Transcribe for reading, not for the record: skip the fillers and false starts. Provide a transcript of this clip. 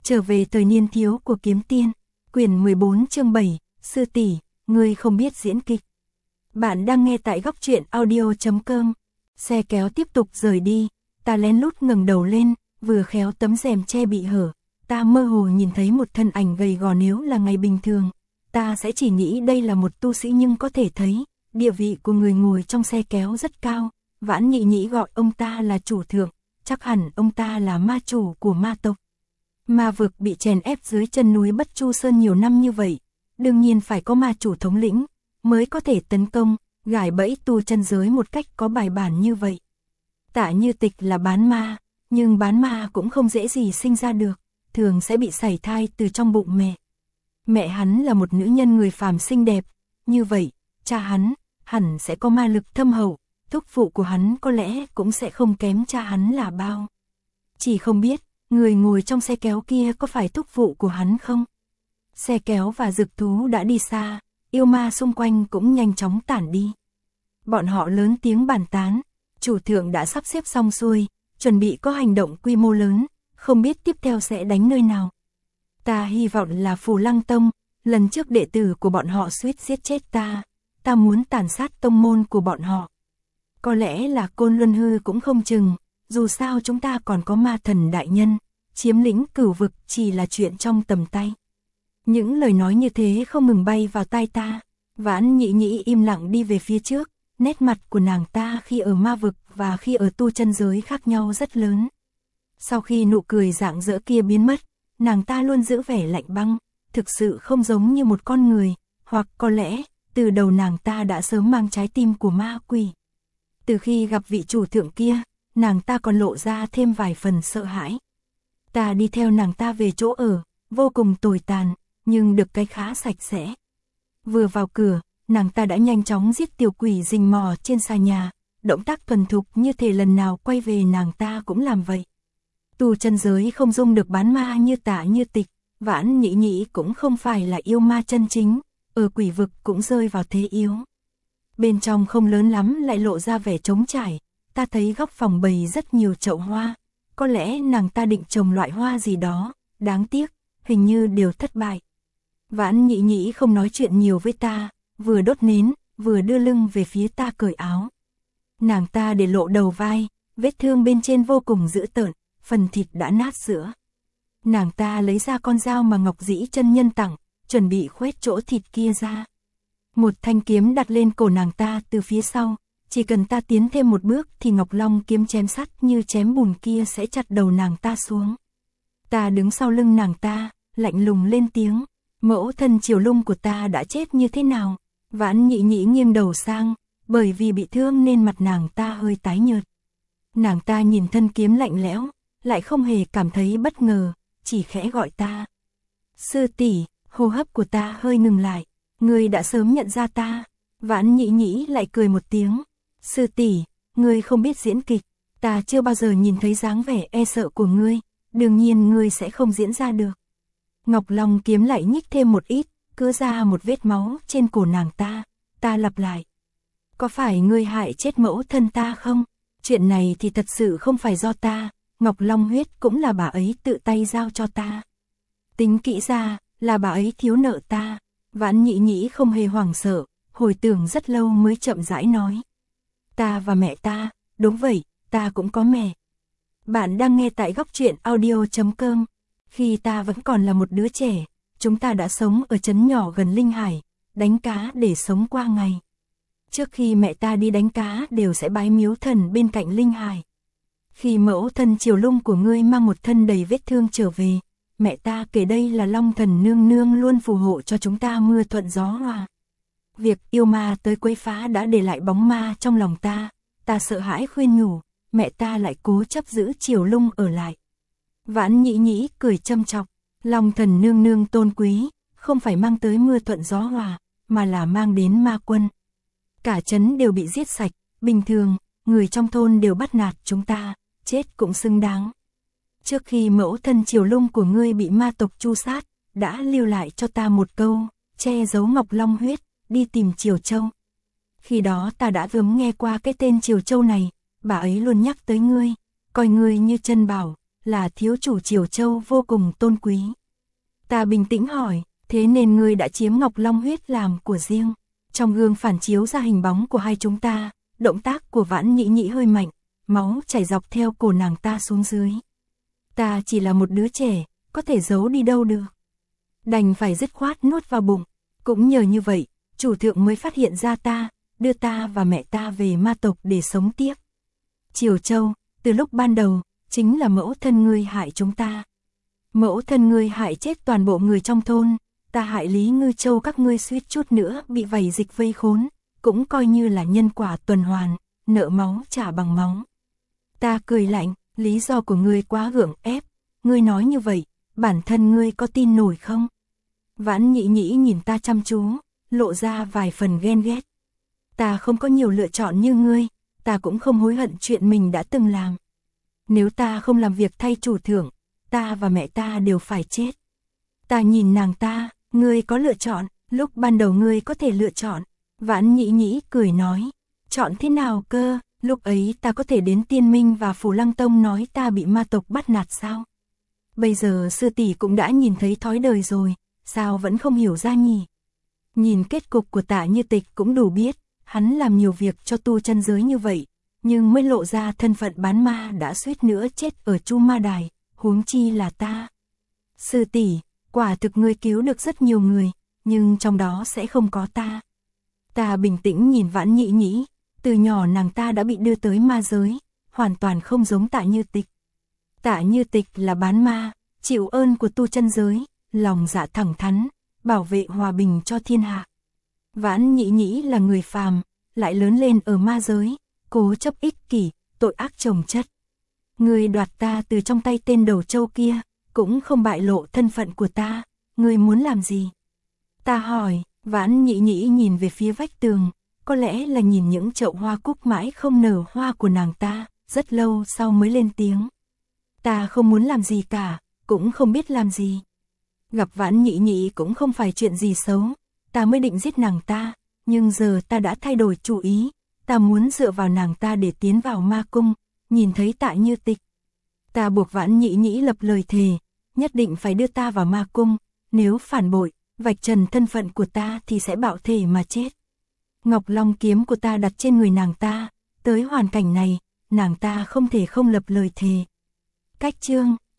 Trở về thời niên thiếu của kiếm tiên, quyển 14 chương 7, sư tỷ, ngươi không biết diễn kịch. Bạn đang nghe tại góc truyện audio.com. Xe kéo tiếp tục rời đi, ta lén lút ngẩng đầu lên, vừa khéo tấm rèm che bị hở, ta mơ hồ nhìn thấy một thân ảnh gầy gò. Nếu là ngày bình thường, ta sẽ chỉ nghĩ đây là một tu sĩ, nhưng có thể thấy, địa vị của người ngồi trong xe kéo rất cao. Vãn Nhị Nhĩ gọi ông ta là chủ thượng, chắc hẳn ông ta là ma chủ của ma tộc. Ma vực bị chèn ép dưới chân núi Bất Chu Sơn nhiều năm như vậy, đương nhiên phải có ma chủ thống lĩnh, mới có thể tấn công, gài bẫy tu chân giới một cách có bài bản như vậy. Tạ Như Tịch là bán ma, nhưng bán ma cũng không dễ gì sinh ra được, thường sẽ bị sảy thai từ trong bụng mẹ. Mẹ hắn là một nữ nhân người phàm xinh đẹp, như vậy, cha hắn, hẳn sẽ có ma lực thâm hậu, thúc phụ của hắn có lẽ cũng sẽ không kém cha hắn là bao. Chỉ không biết, người ngồi trong xe kéo kia có phải thúc phụ của hắn không? Xe kéo và dực thú đã đi xa, yêu ma xung quanh cũng nhanh chóng tản đi. Bọn họ lớn tiếng bàn tán, chủ thượng đã sắp xếp xong xuôi, chuẩn bị có hành động quy mô lớn, không biết tiếp theo sẽ đánh nơi nào. Ta hy vọng là Phù Lăng Tông, lần trước đệ tử của bọn họ suýt giết chết ta muốn tàn sát tông môn của bọn họ. Có lẽ là Côn Luân Hư cũng không chừng, dù sao chúng ta còn có ma thần đại nhân, chiếm lĩnh cửu vực chỉ là chuyện trong tầm tay. Những lời nói như thế không ngừng bay vào tai ta. Vãn Nhị Nhĩ im lặng đi về phía trước, nét mặt của nàng ta khi ở ma vực và khi ở tu chân giới khác nhau rất lớn. Sau khi nụ cười rạng rỡ kia biến mất, nàng ta luôn giữ vẻ lạnh băng, thực sự không giống như một con người, hoặc có lẽ, từ đầu nàng ta đã sớm mang trái tim của ma quỷ. Từ khi gặp vị chủ thượng kia, nàng ta còn lộ ra thêm vài phần sợ hãi. Ta đi theo nàng ta về chỗ ở, vô cùng tồi tàn, nhưng được cái khá sạch sẽ. Vừa vào cửa, nàng ta đã nhanh chóng giết tiểu quỷ rình mò trên xà nhà, động tác thuần thục như thể lần nào quay về nàng ta cũng làm vậy. Tu chân giới không dung được bán ma như Tạ Như Tịch, Vãn Nhĩ Nhĩ cũng không phải là yêu ma chân chính, ở quỷ vực cũng rơi vào thế yếu. Bên trong không lớn lắm lại lộ ra vẻ trống trải, ta thấy góc phòng bày rất nhiều chậu hoa, có lẽ nàng ta định trồng loại hoa gì đó, đáng tiếc, hình như đều thất bại. Vãn Nhĩ Nhĩ không nói chuyện nhiều với ta, vừa đốt nến, vừa đưa lưng về phía ta cởi áo. Nàng ta để lộ đầu vai, vết thương bên trên vô cùng dữ tợn, phần thịt đã nát sữa. Nàng ta lấy ra con dao mà Ngọc Dĩ chân nhân tặng, chuẩn bị khoét chỗ thịt kia ra. Một thanh kiếm đặt lên cổ nàng ta từ phía sau, chỉ cần ta tiến thêm một bước thì Ngọc Long kiếm chém sắt như chém bùn kia sẽ chặt đầu nàng ta xuống. Ta đứng sau lưng nàng ta, lạnh lùng lên tiếng, mẫu thân Triều Lung của ta đã chết như thế nào? Vãn Nhĩ Nhĩ nghiêng đầu sang, bởi vì bị thương nên mặt nàng ta hơi tái nhợt. Nàng ta nhìn thân kiếm lạnh lẽo, lại không hề cảm thấy bất ngờ, chỉ khẽ gọi ta. Sư tỷ, hô hấp của ta hơi ngừng lại, ngươi đã sớm nhận ra ta. Vãn Nhĩ Nhĩ lại cười một tiếng, sư tỷ, ngươi không biết diễn kịch, ta chưa bao giờ nhìn thấy dáng vẻ e sợ của ngươi, đương nhiên ngươi sẽ không diễn ra được. Ngọc Long kiếm lại nhích thêm một ít, cứa ra một vết máu trên cổ nàng ta lặp lại. Có phải ngươi hại chết mẫu thân ta không? Chuyện này thì thật sự không phải do ta, Ngọc Long huyết cũng là bà ấy tự tay giao cho ta. Tính kỹ ra, là bà ấy thiếu nợ ta. Vãn Nhĩ Nhĩ không hề hoảng sợ, hồi tưởng rất lâu mới chậm rãi nói. Ta và mẹ ta, đúng vậy, ta cũng có mẹ. Bạn đang nghe tại góc truyện audio.com. Khi ta vẫn còn là một đứa trẻ, chúng ta đã sống ở trấn nhỏ gần Linh Hải, đánh cá để sống qua ngày. Trước khi mẹ ta đi đánh cá đều sẽ bái miếu thần bên cạnh Linh Hải. Khi mẫu thân Triều Lung của ngươi mang một thân đầy vết thương trở về, mẹ ta kể đây là Long Thần nương nương luôn phù hộ cho chúng ta mưa thuận gió hòa. Việc yêu ma tới quấy phá đã để lại bóng ma trong lòng ta sợ hãi khuyên nhủ, mẹ ta lại cố chấp giữ Triều Lung ở lại. Vãn Nhĩ Nhĩ cười châm chọc, Long Thần nương nương tôn quý, không phải mang tới mưa thuận gió hòa, mà là mang đến ma quân. Cả trấn đều bị giết sạch, bình thường, người trong thôn đều bắt nạt chúng ta, chết cũng xứng đáng. Trước khi mẫu thân Triều Lung của ngươi bị ma tộc tru sát, đã lưu lại cho ta một câu, che giấu Ngọc Long huyết, đi tìm Triều Châu. Khi đó ta đã nghe qua cái tên Triều Châu này, bà ấy luôn nhắc tới ngươi, coi ngươi như chân bảo, là thiếu chủ Triều Châu vô cùng tôn quý. Ta bình tĩnh hỏi, thế nên ngươi đã chiếm Ngọc Long huyết làm của riêng. Trong gương phản chiếu ra hình bóng của hai chúng ta, động tác của Vãn Nhĩ Nhĩ hơi mạnh, máu chảy dọc theo cổ nàng ta xuống dưới. Ta chỉ là một đứa trẻ, có thể giấu đi đâu được. Đành phải dứt khoát nuốt vào bụng. Cũng nhờ như vậy, chủ thượng mới phát hiện ra ta, đưa ta và mẹ ta về ma tộc để sống tiếp. Triều Châu, từ lúc ban đầu, chính là mẫu thân ngươi hại chúng ta. Mẫu thân ngươi hại chết toàn bộ người trong thôn, ta hại Lý Ngư Châu các ngươi suýt chút nữa bị vảy dịch vây khốn, cũng coi như là nhân quả tuần hoàn, nợ máu trả bằng máu. Ta cười lạnh, lý do của ngươi quá gượng ép, ngươi nói như vậy, bản thân ngươi có tin nổi không? Vãn Nhĩ Nhĩ nhìn ta chăm chú, lộ ra vài phần ghen ghét. Ta không có nhiều lựa chọn như ngươi, ta cũng không hối hận chuyện mình đã từng làm. Nếu ta không làm việc thay chủ thượng, ta và mẹ ta đều phải chết. Ta nhìn nàng ta, ngươi có lựa chọn, lúc ban đầu ngươi có thể lựa chọn. Vãn Nhĩ Nhĩ cười nói, chọn thế nào cơ, lúc ấy ta có thể đến Tiên Minh và Phủ Lăng Tông nói ta bị ma tộc bắt nạt sao? Bây giờ sư tỷ cũng đã nhìn thấy thói đời rồi, sao vẫn không hiểu ra nhỉ? Nhìn kết cục của Tạ Như Tịch cũng đủ biết, hắn làm nhiều việc cho tu chân giới như vậy, nhưng mới lộ ra thân phận bán ma đã suýt nữa chết ở Chu Ma Đài, huống chi là ta. Sư tỷ, quả thực ngươi cứu được rất nhiều người, nhưng trong đó sẽ không có ta. Ta bình tĩnh nhìn Vãn Nhĩ Nhĩ, từ nhỏ nàng ta đã bị đưa tới ma giới, hoàn toàn không giống Tạ Như Tịch. Tạ Như Tịch là bán ma, chịu ơn của tu chân giới, lòng dạ thẳng thắn, bảo vệ hòa bình cho thiên hạ. Vãn Nhĩ Nhĩ là người phàm, lại lớn lên ở ma giới, cố chấp ích kỷ, tội ác chồng chất. Ngươi đoạt ta từ trong tay tên đầu trâu kia, cũng không bại lộ thân phận của ta, ngươi muốn làm gì? Ta hỏi, Vãn Nhĩ Nhĩ nhìn về phía vách tường, có lẽ là nhìn những chậu hoa cúc mãi không nở hoa của nàng ta, rất lâu sau mới lên tiếng. Ta không muốn làm gì cả, cũng không biết làm gì. Gặp Vãn Nhĩ Nhĩ cũng không phải chuyện gì xấu, ta mới định giết nàng ta, nhưng giờ ta đã thay đổi chủ ý, ta muốn dựa vào nàng ta để tiến vào ma cung, nhìn thấy Tạ Như Tịch. Ta buộc Vãn Nhĩ Nhĩ lập lời thề, nhất định phải đưa ta vào ma cung, nếu phản bội, vạch trần thân phận của ta thì sẽ bạo thể mà chết. Ngọc Long kiếm của ta đặt trên người nàng ta, tới hoàn cảnh này, nàng ta không thể không lập lời thề. Cách chương